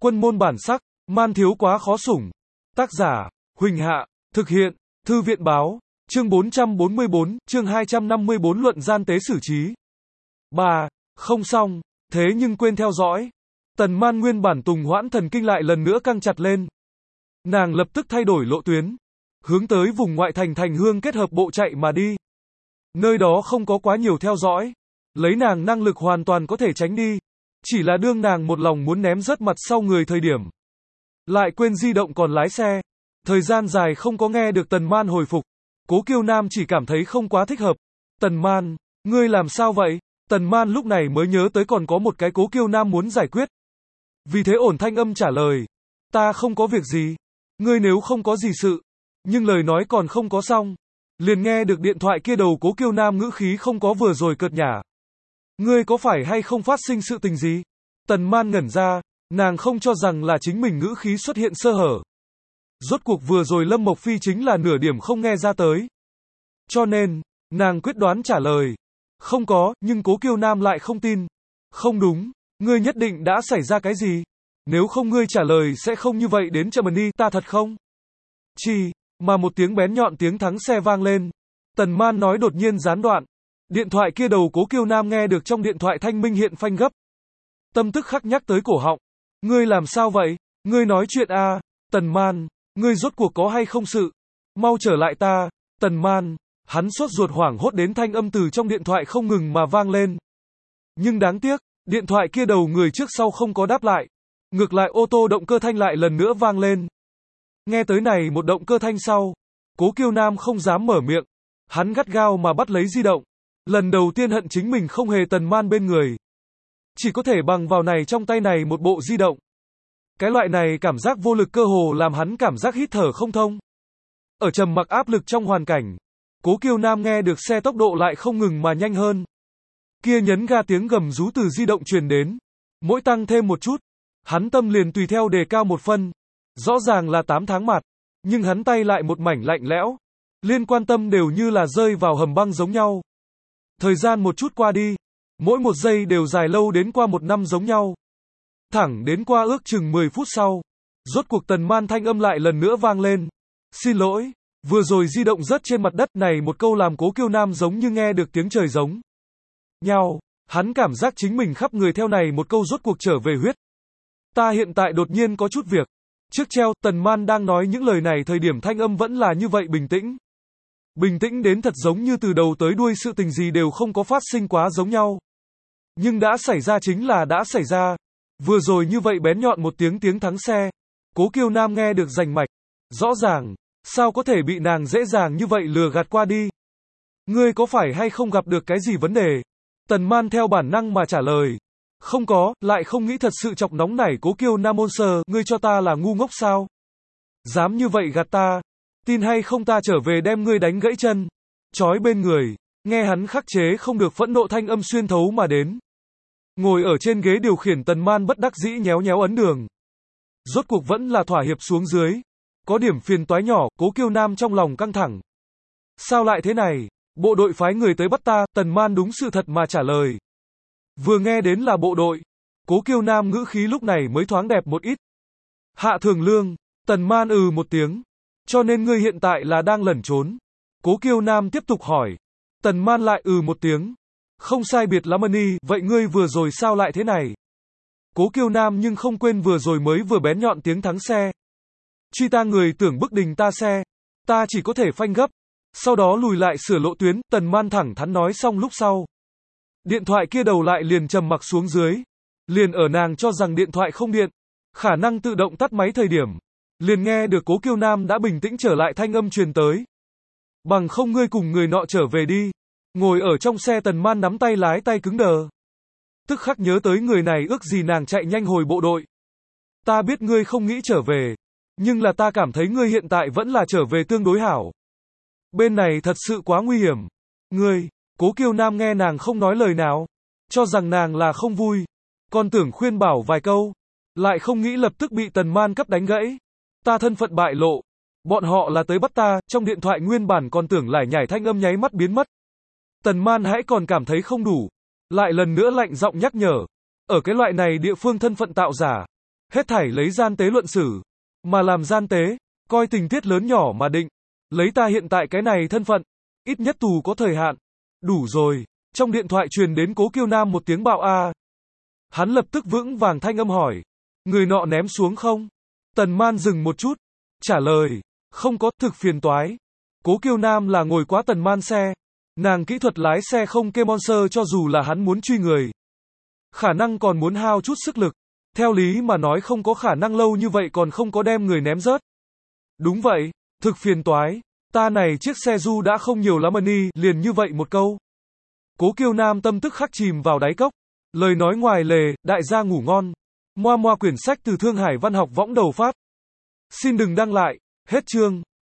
Quân môn bản sắc, man thiếu quá khó sủng. Tác giả, Huỳnh Hạ, thực hiện, Thư viện báo, chương 444, chương 254 luận gian tế xử trí. 3. Không xong, thế nhưng quên theo dõi. Tần Man nguyên bản tùng hoãn thần kinh lại lần nữa căng chặt lên. Nàng lập tức thay đổi lộ tuyến, hướng tới vùng ngoại thành Thành Hương kết hợp bộ chạy mà đi. Nơi đó không có quá nhiều theo dõi, lấy nàng năng lực hoàn toàn có thể tránh đi. Chỉ là đương nàng một lòng muốn ném rớt mặt sau người thời điểm, lại quên di động còn lái xe. Thời gian dài không có nghe được Tần Man hồi phục, Cố Kiêu Nam chỉ cảm thấy không quá thích hợp. Tần Man, ngươi làm sao vậy? Tần Man lúc này mới nhớ tới còn có một cái Cố Kiêu Nam muốn giải quyết. Vì thế ổn thanh âm trả lời, ta không có việc gì. Ngươi nếu không có gì sự. Nhưng lời nói còn không có xong, liền nghe được điện thoại kia đầu Cố Kiêu Nam ngữ khí không có vừa rồi cợt nhả. Ngươi có phải hay không phát sinh sự tình gì? Tần Man ngẩn ra, nàng không cho rằng là chính mình ngữ khí xuất hiện sơ hở. Rốt cuộc vừa rồi Lâm Mộc Phi chính là nửa điểm không nghe ra tới. Cho nên, nàng quyết đoán trả lời. Không có, nhưng Cố Kiêu Nam lại không tin. Không đúng, ngươi nhất định đã xảy ra cái gì? Nếu không ngươi trả lời sẽ không như vậy đến chợ đi, ta thật không? Chi, mà một tiếng bén nhọn tiếng thắng xe vang lên. Tần Man nói đột nhiên gián đoạn. Điện thoại kia đầu Cố Kiêu Nam nghe được trong điện thoại thanh minh hiện phanh gấp. Tâm tức khắc nhắc tới cổ họng. Ngươi làm sao vậy? Ngươi nói chuyện à? Tần Man, ngươi rốt cuộc có hay không sự? Mau trở lại ta. Tần Man, hắn sốt ruột hoảng hốt đến thanh âm từ trong điện thoại không ngừng mà vang lên. Nhưng đáng tiếc, điện thoại kia đầu người trước sau không có đáp lại. Ngược lại ô tô động cơ thanh lại lần nữa vang lên. Nghe tới này một động cơ thanh sau, Cố Kiêu Nam không dám mở miệng. Hắn gắt gao mà bắt lấy di động. Lần đầu tiên hận chính mình không hề Tần Man bên người. Chỉ có thể bằng vào này trong tay này một bộ di động. Cái loại này cảm giác vô lực cơ hồ làm hắn cảm giác hít thở không thông. Ở trầm mặc áp lực trong hoàn cảnh, Cố Kiêu Nam nghe được xe tốc độ lại không ngừng mà nhanh hơn. Kia nhấn ga tiếng gầm rú từ di động truyền đến. Mỗi tăng thêm một chút, hắn tâm liền tùy theo đề cao một phân. Rõ ràng là 8 tháng mặt, nhưng hắn tay lại một mảnh lạnh lẽo. Liên quan tâm đều như là rơi vào hầm băng giống nhau. Thời gian một chút qua đi, mỗi một giây đều dài lâu đến qua một năm giống nhau. Thẳng đến qua ước chừng 10 phút sau, rốt cuộc Tần Man thanh âm lại lần nữa vang lên. Xin lỗi, vừa rồi di động rớt trên mặt đất này một câu làm Cố Kiêu Nam giống như nghe được tiếng trời giống nhau. Hắn cảm giác chính mình khắp người theo này một câu rốt cuộc trở về huyết. Ta hiện tại đột nhiên có chút việc. Trước treo, Tần Man đang nói những lời này thời điểm thanh âm vẫn là như vậy bình tĩnh. Bình tĩnh đến thật giống như từ đầu tới đuôi sự tình gì đều không có phát sinh quá giống nhau. Nhưng đã xảy ra chính là đã xảy ra. Vừa rồi như vậy bén nhọn một tiếng thắng xe. Cố Kiêu Nam nghe được rành mạch. Rõ ràng, sao có thể bị nàng dễ dàng như vậy lừa gạt qua đi? Ngươi có phải hay không gặp được cái gì vấn đề? Tần Man theo bản năng mà trả lời. Không có, lại không nghĩ thật sự chọc nóng nảy Cố Kiêu Nam Monster, ngươi cho ta là ngu ngốc sao? Dám như vậy gạt ta? Tin hay không ta trở về đem ngươi đánh gãy chân, trói bên người. Nghe hắn khắc chế không được phẫn nộ thanh âm xuyên thấu mà đến. Ngồi ở trên ghế điều khiển Tần Man bất đắc dĩ nhéo nhéo ấn đường. Rốt cuộc vẫn là thỏa hiệp xuống dưới. Có điểm phiền toái nhỏ, Cố Kiêu Nam trong lòng căng thẳng. Sao lại thế này? Bộ đội phái người tới bắt ta, Tần Man đúng sự thật mà trả lời. Vừa nghe đến là bộ đội, Cố Kiêu Nam ngữ khí lúc này mới thoáng đẹp một ít. Hạ thường lương, Tần Man một tiếng. Cho nên ngươi hiện tại là đang lẩn trốn. Cố Kiêu Nam tiếp tục hỏi. Tần Man lại một tiếng. Không sai biệt lắm đi, vậy ngươi vừa rồi sao lại thế này? Cố Kiêu Nam nhưng không quên vừa rồi mới vừa bén nhọn tiếng thắng xe. Truy ta người tưởng bức đình ta xe. Ta chỉ có thể phanh gấp. Sau đó lùi lại sửa lộ tuyến, Tần Man thẳng thắn nói xong lúc sau. Điện thoại kia đầu lại liền trầm mặc xuống dưới. Liền ở nàng cho rằng điện thoại không điện, khả năng tự động tắt máy thời điểm. Liền nghe được Cố Kiêu Nam đã bình tĩnh trở lại thanh âm truyền tới. Bằng không ngươi cùng người nọ trở về đi. Ngồi ở trong xe Tần Man nắm tay lái tay cứng đờ. Tức khắc nhớ tới người này ước gì nàng chạy nhanh hồi bộ đội. Ta biết ngươi không nghĩ trở về. Nhưng là ta cảm thấy ngươi hiện tại vẫn là trở về tương đối hảo. Bên này thật sự quá nguy hiểm. Ngươi, Cố Kiêu Nam nghe nàng không nói lời nào. Cho rằng nàng là không vui. Còn tưởng khuyên bảo vài câu. Lại không nghĩ lập tức bị Tần Man cấp đánh gãy. Ta thân phận bại lộ. Bọn họ là tới bắt ta, trong điện thoại nguyên bản còn tưởng lải nhải thanh âm nháy mắt biến mất. Tần Man hãy còn cảm thấy không đủ. Lại lần nữa lạnh giọng nhắc nhở. Ở cái loại này địa phương thân phận tạo giả. Hết thảy lấy gian tế luận xử. Mà làm gian tế, coi tình tiết lớn nhỏ mà định. Lấy ta hiện tại cái này thân phận. Ít nhất tù có thời hạn. Đủ rồi. Trong điện thoại truyền đến Cố Kiêu Nam một tiếng bạo a. Hắn lập tức vững vàng thanh âm hỏi. Người nọ ném xuống không? Tần Man dừng một chút. Trả lời. Không có, thực phiền toái. Cố Kiêu Nam là ngồi quá Tần Man xe. Nàng kỹ thuật lái xe không kê monster cho dù là hắn muốn truy người. Khả năng còn muốn hao chút sức lực. Theo lý mà nói không có khả năng lâu như vậy còn không có đem người ném rớt. Đúng vậy, thực phiền toái. Ta này chiếc xe du đã không nhiều lắm money, liền như vậy một câu. Cố Kiêu Nam tâm tức khắc chìm vào đáy cốc. Lời nói ngoài lề, đại gia ngủ ngon. Moa moa quyển sách từ Thương Hải Văn học võng đầu phát. Xin đừng đăng lại. Hết chương.